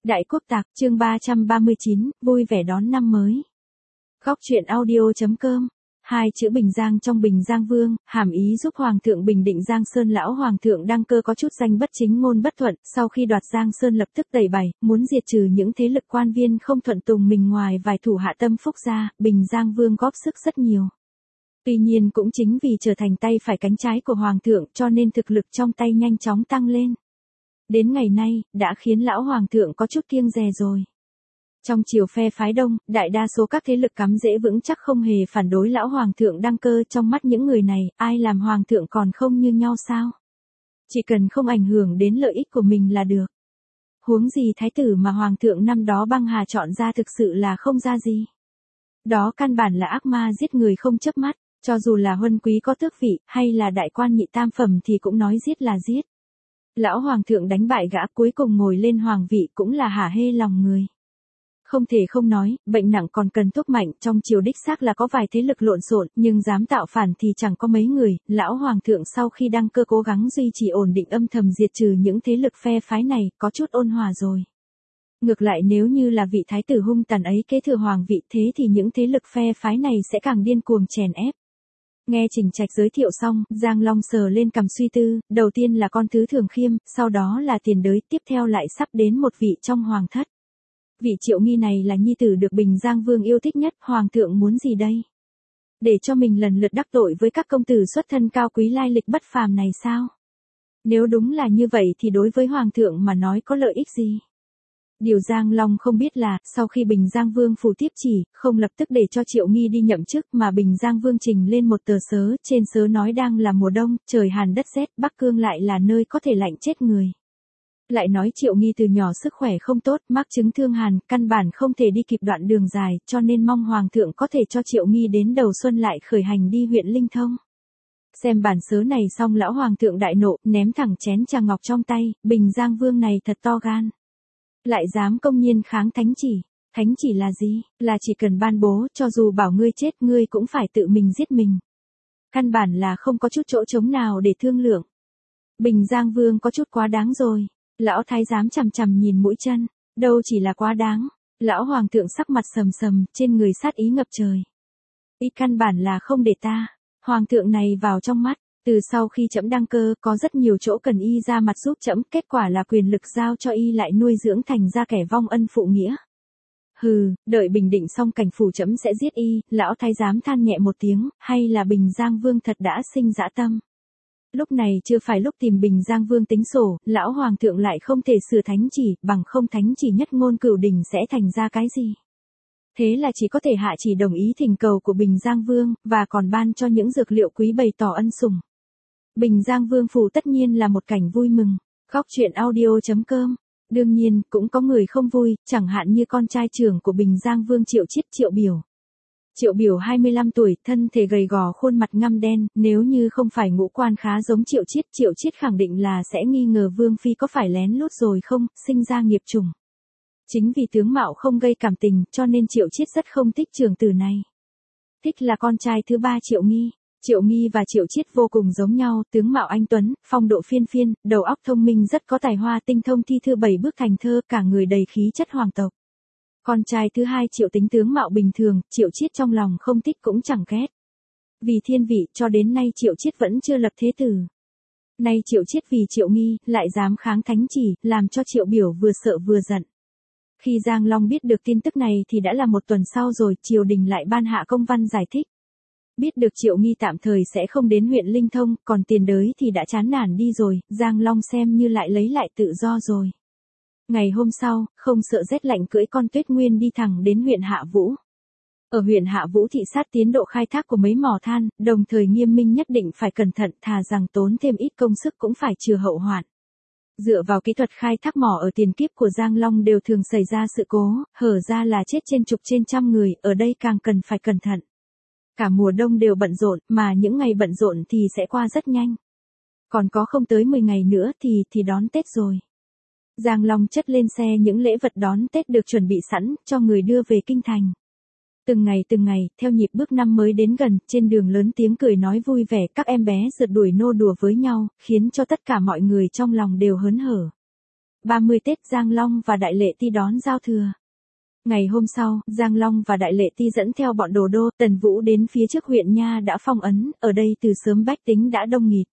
Đại Quốc Tạc, chương 339, vui vẻ đón năm mới. Góc truyện audio.com. Hai chữ Bình Giang trong Bình Giang Vương, hàm ý giúp Hoàng thượng bình định Giang Sơn. Lão Hoàng thượng đăng cơ có chút danh bất chính ngôn bất thuận, sau khi đoạt Giang Sơn lập tức tẩy bày, muốn diệt trừ những thế lực quan viên không thuận tùng mình. Ngoài vài thủ hạ tâm phúc ra, Bình Giang Vương góp sức rất nhiều. Tuy nhiên cũng chính vì trở thành tay phải cánh trái của Hoàng thượng cho nên thực lực trong tay nhanh chóng tăng lên. Đến ngày nay, đã khiến lão Hoàng thượng có chút kiêng dè rồi. Trong triều phe phái đông, đại đa số các thế lực cắm rễ vững chắc không hề phản đối lão Hoàng thượng đăng cơ. Trong mắt những người này, ai làm Hoàng thượng còn không như nhau sao? Chỉ cần không ảnh hưởng đến lợi ích của mình là được. Huống gì thái tử mà Hoàng thượng năm đó băng hà chọn ra thực sự là không ra gì. Đó căn bản là ác ma giết người không chớp mắt, cho dù là huân quý có tước vị, hay là đại quan nhị tam phẩm thì cũng nói giết là giết. Lão Hoàng thượng đánh bại gã cuối cùng ngồi lên hoàng vị cũng là hả hê lòng người. Không thể không nói, bệnh nặng còn cần thuốc mạnh. Trong triều đích xác là có vài thế lực lộn xộn, nhưng dám tạo phản thì chẳng có mấy người. Lão Hoàng thượng sau khi đăng cơ cố gắng duy trì ổn định, âm thầm diệt trừ những thế lực phe phái này, có chút ôn hòa rồi. Ngược lại nếu như là vị thái tử hung tàn ấy kế thừa hoàng vị, thế thì những thế lực phe phái này sẽ càng điên cuồng chèn ép. Nghe Trình Trạch giới thiệu xong, Giang Long sờ lên cằm suy tư, đầu tiên là con thứ Thường Khiêm, sau đó là Tiền Đới, tiếp theo lại sắp đến một vị trong hoàng thất. Vị Triệu Nghi này là nhi tử được Bình Giang Vương yêu thích nhất, Hoàng thượng muốn gì đây? Để cho mình lần lượt đắc tội với các công tử xuất thân cao quý lai lịch bất phàm này sao? Nếu đúng là như vậy thì đối với Hoàng thượng mà nói có lợi ích gì? Điều Giang Long không biết là, sau khi Bình Giang Vương phủ tiếp chỉ, không lập tức để cho Triệu Nghi đi nhậm chức mà Bình Giang Vương trình lên một tờ sớ, trên sớ nói đang là mùa đông, trời hàn đất rét, Bắc Cương lại là nơi có thể lạnh chết người. Lại nói Triệu Nghi từ nhỏ sức khỏe không tốt, mắc chứng thương hàn, căn bản không thể đi kịp đoạn đường dài, cho nên mong Hoàng thượng có thể cho Triệu Nghi đến đầu xuân lại khởi hành đi huyện Linh Thông. Xem bản sớ này xong lão Hoàng thượng đại nộ, ném thẳng chén trà ngọc trong tay, Bình Giang Vương này thật to gan. Lại dám công nhiên kháng thánh chỉ. Thánh chỉ là gì? Là chỉ cần ban bố, cho dù bảo ngươi chết ngươi cũng phải tự mình giết mình. Căn bản là không có chút chỗ trống nào để thương lượng. Bình Giang Vương có chút quá đáng rồi. Lão thái giám chằm chằm nhìn mũi chân. Đâu chỉ là quá đáng. Lão Hoàng thượng sắc mặt sầm sầm, trên người sát ý ngập trời. Ý căn bản là không để ta. Hoàng thượng này vào trong mắt. Từ sau khi trẫm đăng cơ, có rất nhiều chỗ cần y ra mặt giúp trẫm, kết quả là quyền lực giao cho y lại nuôi dưỡng thành ra kẻ vong ân phụ nghĩa. Hừ, đợi bình định xong cảnh phủ trẫm sẽ giết y. Lão thái giám than nhẹ một tiếng, hay là Bình Giang Vương thật đã sinh dã tâm. Lúc này chưa phải lúc tìm Bình Giang Vương tính sổ, lão Hoàng thượng lại không thể sửa thánh chỉ, bằng không thánh chỉ nhất ngôn cửu đình sẽ thành ra cái gì. Thế là chỉ có thể hạ chỉ đồng ý thỉnh cầu của Bình Giang Vương, và còn ban cho những dược liệu quý bày tỏ ân sủng. Bình Giang Vương phủ tất nhiên là một cảnh vui mừng. Góc truyện audio.com. Đương nhiên, cũng có người không vui, chẳng hạn như con trai trưởng của Bình Giang Vương Triệu Chiết, Triệu Biểu. Triệu Biểu 25 tuổi, thân thể gầy gò, khuôn mặt ngăm đen, nếu như không phải ngũ quan khá giống Triệu Chiết khẳng định là sẽ nghi ngờ Vương Phi có phải lén lút rồi không, sinh ra nghiệp trùng. Chính vì tướng mạo không gây cảm tình, cho nên Triệu Chiết rất không thích trưởng tử này. Thích là con trai thứ ba Triệu Nghi. Triệu Nghi và Triệu Chiết vô cùng giống nhau, tướng mạo anh tuấn, phong độ phiên phiên, đầu óc thông minh, rất có tài hoa, tinh thông thi thư 7 bước thành thơ, cả người đầy khí chất hoàng tộc. Con trai thứ hai Triệu Tính tướng mạo bình thường, Triệu Chiết trong lòng không thích cũng chẳng ghét. Vì thiên vị, cho đến nay Triệu Chiết vẫn chưa lập thế tử. Nay Triệu Chiết vì Triệu Nghi, lại dám kháng thánh chỉ, làm cho Triệu Biểu vừa sợ vừa giận. Khi Giang Long biết được tin tức này thì đã là một tuần sau rồi, triều đình lại ban hạ công văn giải thích. Biết được Triệu Nghi tạm thời sẽ không đến huyện Linh Thông, còn Tiền Đới thì đã chán nản đi rồi, Giang Long xem như lại lấy lại tự do rồi. Ngày hôm sau, không sợ rét lạnh cưỡi con Tuyết Nguyên đi thẳng đến huyện Hạ Vũ. Ở huyện Hạ Vũ thị sát tiến độ khai thác của mấy mỏ than, đồng thời nghiêm minh nhất định phải cẩn thận, thà rằng tốn thêm ít công sức cũng phải chừa hậu hoạn. Dựa vào kỹ thuật khai thác mỏ ở tiền kiếp của Giang Long đều thường xảy ra sự cố, hở ra là chết trên chục trên trăm người, ở đây càng cần phải cẩn thận. Cả mùa đông đều bận rộn, mà những ngày bận rộn thì sẽ qua rất nhanh. Còn có không tới 10 ngày nữa thì đón Tết rồi. Giang Long chất lên xe những lễ vật đón Tết được chuẩn bị sẵn, cho người đưa về kinh thành. Từng ngày, theo nhịp bước năm mới đến gần, trên đường lớn tiếng cười nói vui vẻ, các em bé rượt đuổi nô đùa với nhau, khiến cho tất cả mọi người trong lòng đều hớn hở. 30 Tết Giang Long và Đại Lệ Ti đón giao thừa. Ngày hôm sau, Giang Long và Đại Lệ Ti dẫn theo bọn đồ đô, Tần Vũ đến phía trước huyện Nha đã phong ấn, ở đây từ sớm bách tính đã đông nghịt.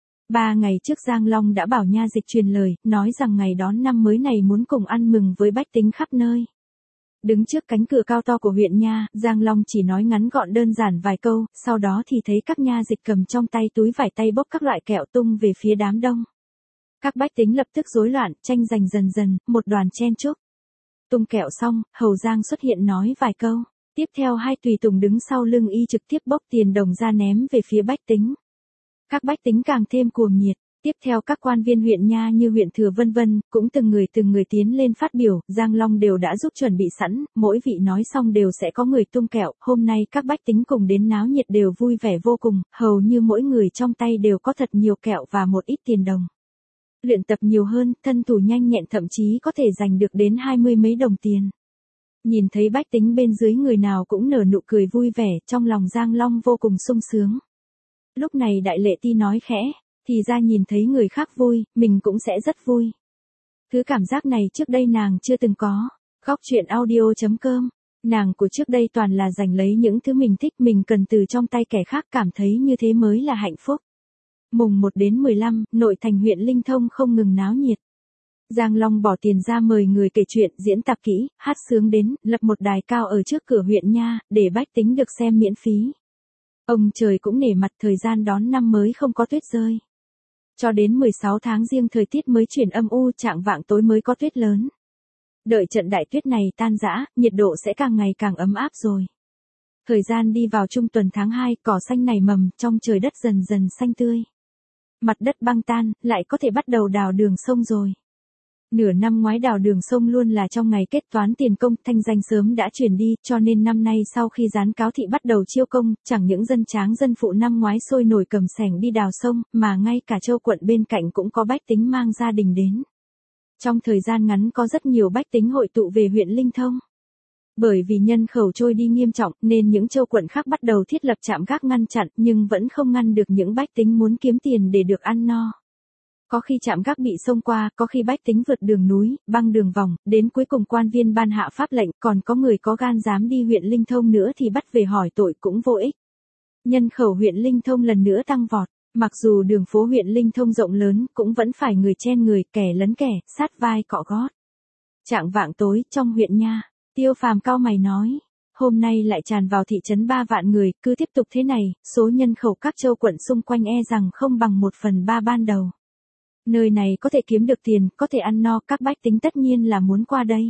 3 ngày trước Giang Long đã bảo Nha Dịch truyền lời, nói rằng ngày đón năm mới này muốn cùng ăn mừng với bách tính khắp nơi. Đứng trước cánh cửa cao to của huyện Nha, Giang Long chỉ nói ngắn gọn đơn giản vài câu, sau đó thì thấy các nha dịch cầm trong tay túi vải tay bốc các loại kẹo tung về phía đám đông. Các bách tính lập tức rối loạn, tranh giành dần dần, một đoàn chen chúc. Tung kẹo xong, Hầu Giang xuất hiện nói vài câu. Tiếp theo hai tùy tùng đứng sau lưng y trực tiếp bốc tiền đồng ra ném về phía bách tính. Các bách tính càng thêm cuồng nhiệt. Tiếp theo các quan viên huyện Nha như huyện Thừa vân vân, cũng từng người tiến lên phát biểu, Giang Long đều đã giúp chuẩn bị sẵn, mỗi vị nói xong đều sẽ có người tung kẹo, hôm nay các bách tính cùng đến náo nhiệt đều vui vẻ vô cùng, hầu như mỗi người trong tay đều có thật nhiều kẹo và một ít tiền đồng. Luyện tập nhiều hơn, thân thủ nhanh nhẹn thậm chí có thể giành được đến 20 mấy đồng tiền. Nhìn thấy bách tính bên dưới người nào cũng nở nụ cười vui vẻ, trong lòng Giang Long vô cùng sung sướng. Lúc này Đại Lệ Ti nói khẽ, thì ra nhìn thấy người khác vui, mình cũng sẽ rất vui. Thứ cảm giác này trước đây nàng chưa từng có. Góc truyện audio.com. Nàng của trước đây toàn là giành lấy những thứ mình thích, mình cần từ trong tay kẻ khác, cảm thấy như thế mới là hạnh phúc. Mùng 1 đến 15, nội thành huyện Linh Thông không ngừng náo nhiệt. Giang Long bỏ tiền ra mời người kể chuyện, diễn tạp kỹ, hát sướng đến, lập một đài cao ở trước cửa huyện Nha, để bách tính được xem miễn phí. Ông trời cũng nể mặt, thời gian đón năm mới không có tuyết rơi. Cho đến 16 tháng Giêng thời tiết mới chuyển âm u, chạng vạng tối mới có tuyết lớn. Đợi trận đại tuyết này tan rã, nhiệt độ sẽ càng ngày càng ấm áp rồi. Thời gian đi vào trung tuần tháng 2, cỏ xanh nảy mầm, trong trời đất dần dần xanh tươi. Mặt đất băng tan, lại có thể bắt đầu đào đường sông rồi. Nửa năm ngoái đào đường sông luôn là trong ngày kết toán tiền công, thanh danh sớm đã chuyển đi, cho nên năm nay sau khi gián cáo thị bắt đầu chiêu công, chẳng những dân tráng dân phụ năm ngoái sôi nổi cầm xẻng đi đào sông, mà ngay cả châu quận bên cạnh cũng có bách tính mang gia đình đến. Trong thời gian ngắn có rất nhiều bách tính hội tụ về huyện Linh Thông. Bởi vì nhân khẩu trôi đi nghiêm trọng, nên những châu quận khác bắt đầu thiết lập trạm gác ngăn chặn, nhưng vẫn không ngăn được những bách tính muốn kiếm tiền để được ăn no. Có khi trạm gác bị xông qua, có khi bách tính vượt đường núi, băng đường vòng, đến cuối cùng quan viên ban hạ pháp lệnh, còn có người có gan dám đi huyện Linh Thông nữa thì bắt về hỏi tội cũng vô ích. Nhân khẩu huyện Linh Thông lần nữa tăng vọt, mặc dù đường phố huyện Linh Thông rộng lớn, cũng vẫn phải người chen người, kẻ lấn kẻ, sát vai cọ gót. Chạng vạng tối, trong huyện Nha, Tiêu Phàm cau mày nói, hôm nay lại tràn vào thị trấn 3 vạn người, cứ tiếp tục thế này, số nhân khẩu các châu quận xung quanh e rằng không bằng 1/3 ban đầu. Nơi này có thể kiếm được tiền, có thể ăn no, các bách tính tất nhiên là muốn qua đây.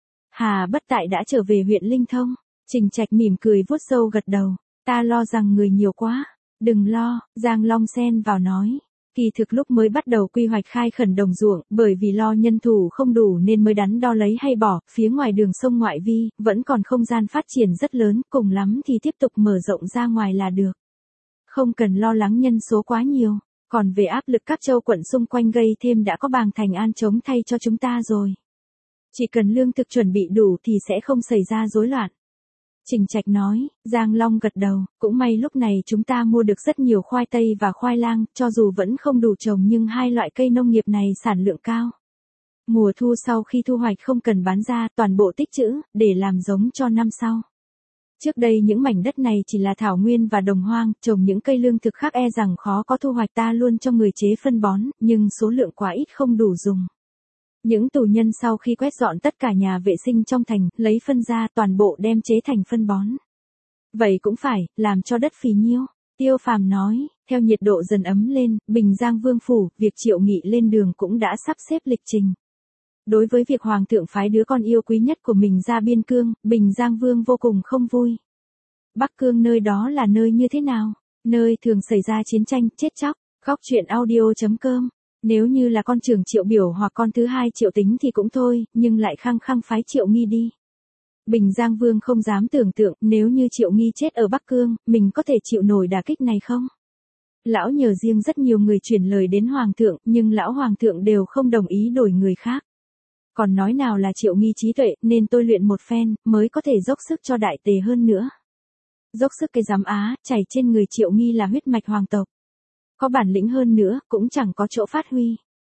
Hà Bất Tại đã trở về huyện Linh Thông, Trình Trạch mỉm cười vuốt râu gật đầu, ta lo rằng người nhiều quá, đừng lo, Giang Long xen vào nói. Kỳ thực lúc mới bắt đầu quy hoạch khai khẩn đồng ruộng, bởi vì lo nhân thủ không đủ nên mới đắn đo lấy hay bỏ, phía ngoài đường sông ngoại vi, vẫn còn không gian phát triển rất lớn, cùng lắm thì tiếp tục mở rộng ra ngoài là được. Không cần lo lắng nhân số quá nhiều. Còn về áp lực các châu quận xung quanh gây thêm đã có Bàng Thành An chống thay cho chúng ta rồi. Chỉ cần lương thực chuẩn bị đủ thì sẽ không xảy ra rối loạn. Trình Trạch nói, Giang Long gật đầu, cũng may lúc này chúng ta mua được rất nhiều khoai tây và khoai lang, cho dù vẫn không đủ trồng nhưng hai loại cây nông nghiệp này sản lượng cao. Mùa thu sau khi thu hoạch không cần bán ra, toàn bộ tích trữ, để làm giống cho năm sau. Trước đây những mảnh đất này chỉ là thảo nguyên và đồng hoang, trồng những cây lương thực khác e rằng khó có thu hoạch, ta luôn cho người chế phân bón, nhưng số lượng quá ít không đủ dùng. Những tù nhân sau khi quét dọn tất cả nhà vệ sinh trong thành, lấy phân ra toàn bộ đem chế thành phân bón. Vậy cũng phải, làm cho đất phì nhiêu. Tiêu Phàm nói, theo nhiệt độ dần ấm lên, Bình Giang Vương Phủ, việc Triệu Nghị lên đường cũng đã sắp xếp lịch trình. Đối với việc Hoàng thượng phái đứa con yêu quý nhất của mình ra biên cương, Bình Giang Vương vô cùng không vui. Bắc Cương nơi đó là nơi như thế nào? Nơi thường xảy ra chiến tranh, chết chóc. Góc truyện audio.com. Nếu như là con trưởng Triệu Biểu hoặc con thứ hai Triệu Tính thì cũng thôi, nhưng lại khăng khăng phái Triệu Nghi đi. Bình Giang Vương không dám tưởng tượng, nếu như Triệu Nghi chết ở Bắc Cương, mình có thể chịu nổi đả kích này không? Lão nhờ riêng rất nhiều người chuyển lời đến Hoàng thượng, nhưng lão Hoàng thượng đều không đồng ý đổi người khác. Còn nói nào là Triệu Nghi trí tuệ, nên tôi luyện một phen, mới có thể dốc sức cho đại tề hơn nữa. Dốc sức cái giám á, chảy trên người Triệu Nghi là huyết mạch hoàng tộc. Có bản lĩnh hơn nữa, cũng chẳng có chỗ phát huy.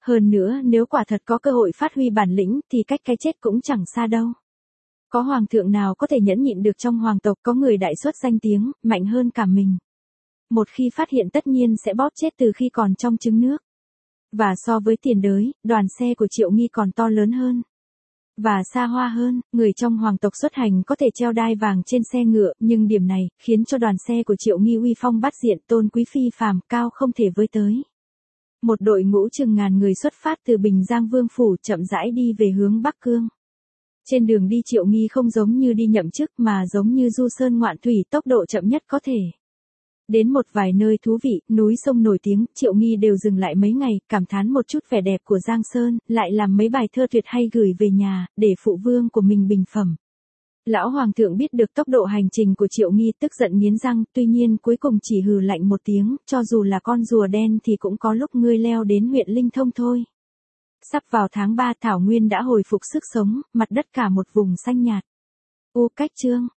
Hơn nữa nếu quả thật có cơ hội phát huy bản lĩnh thì cách cái chết cũng chẳng xa đâu. Có hoàng thượng nào có thể nhẫn nhịn được trong hoàng tộc có người đại xuất danh tiếng, mạnh hơn cả mình. Một khi phát hiện tất nhiên sẽ bóp chết từ khi còn trong trứng nước. Và so với tiền đới, đoàn xe của Triệu Nghi còn to lớn hơn. Và xa hoa hơn, người trong hoàng tộc xuất hành có thể treo đai vàng trên xe ngựa, nhưng điểm này, khiến cho đoàn xe của Triệu Nghi uy phong bát diện, tôn quý phi phàm, cao không thể với tới. Một đội ngũ chừng ngàn người xuất phát từ Bình Giang Vương Phủ chậm rãi đi về hướng Bắc Cương. Trên đường đi Triệu Nghi không giống như đi nhậm chức mà giống như du sơn ngoạn thủy, tốc độ chậm nhất có thể. Đến một vài nơi thú vị, núi sông nổi tiếng, Triệu Nghi đều dừng lại mấy ngày, cảm thán một chút vẻ đẹp của Giang Sơn, lại làm mấy bài thơ tuyệt hay gửi về nhà, để phụ vương của mình bình phẩm. Lão hoàng thượng biết được tốc độ hành trình của Triệu Nghi tức giận nghiến răng, tuy nhiên cuối cùng chỉ hừ lạnh một tiếng, cho dù là con rùa đen thì cũng có lúc ngươi leo đến huyện Linh Thông thôi. Sắp vào tháng 3 Thảo Nguyên đã hồi phục sức sống, mặt đất cả một vùng xanh nhạt. Cách chương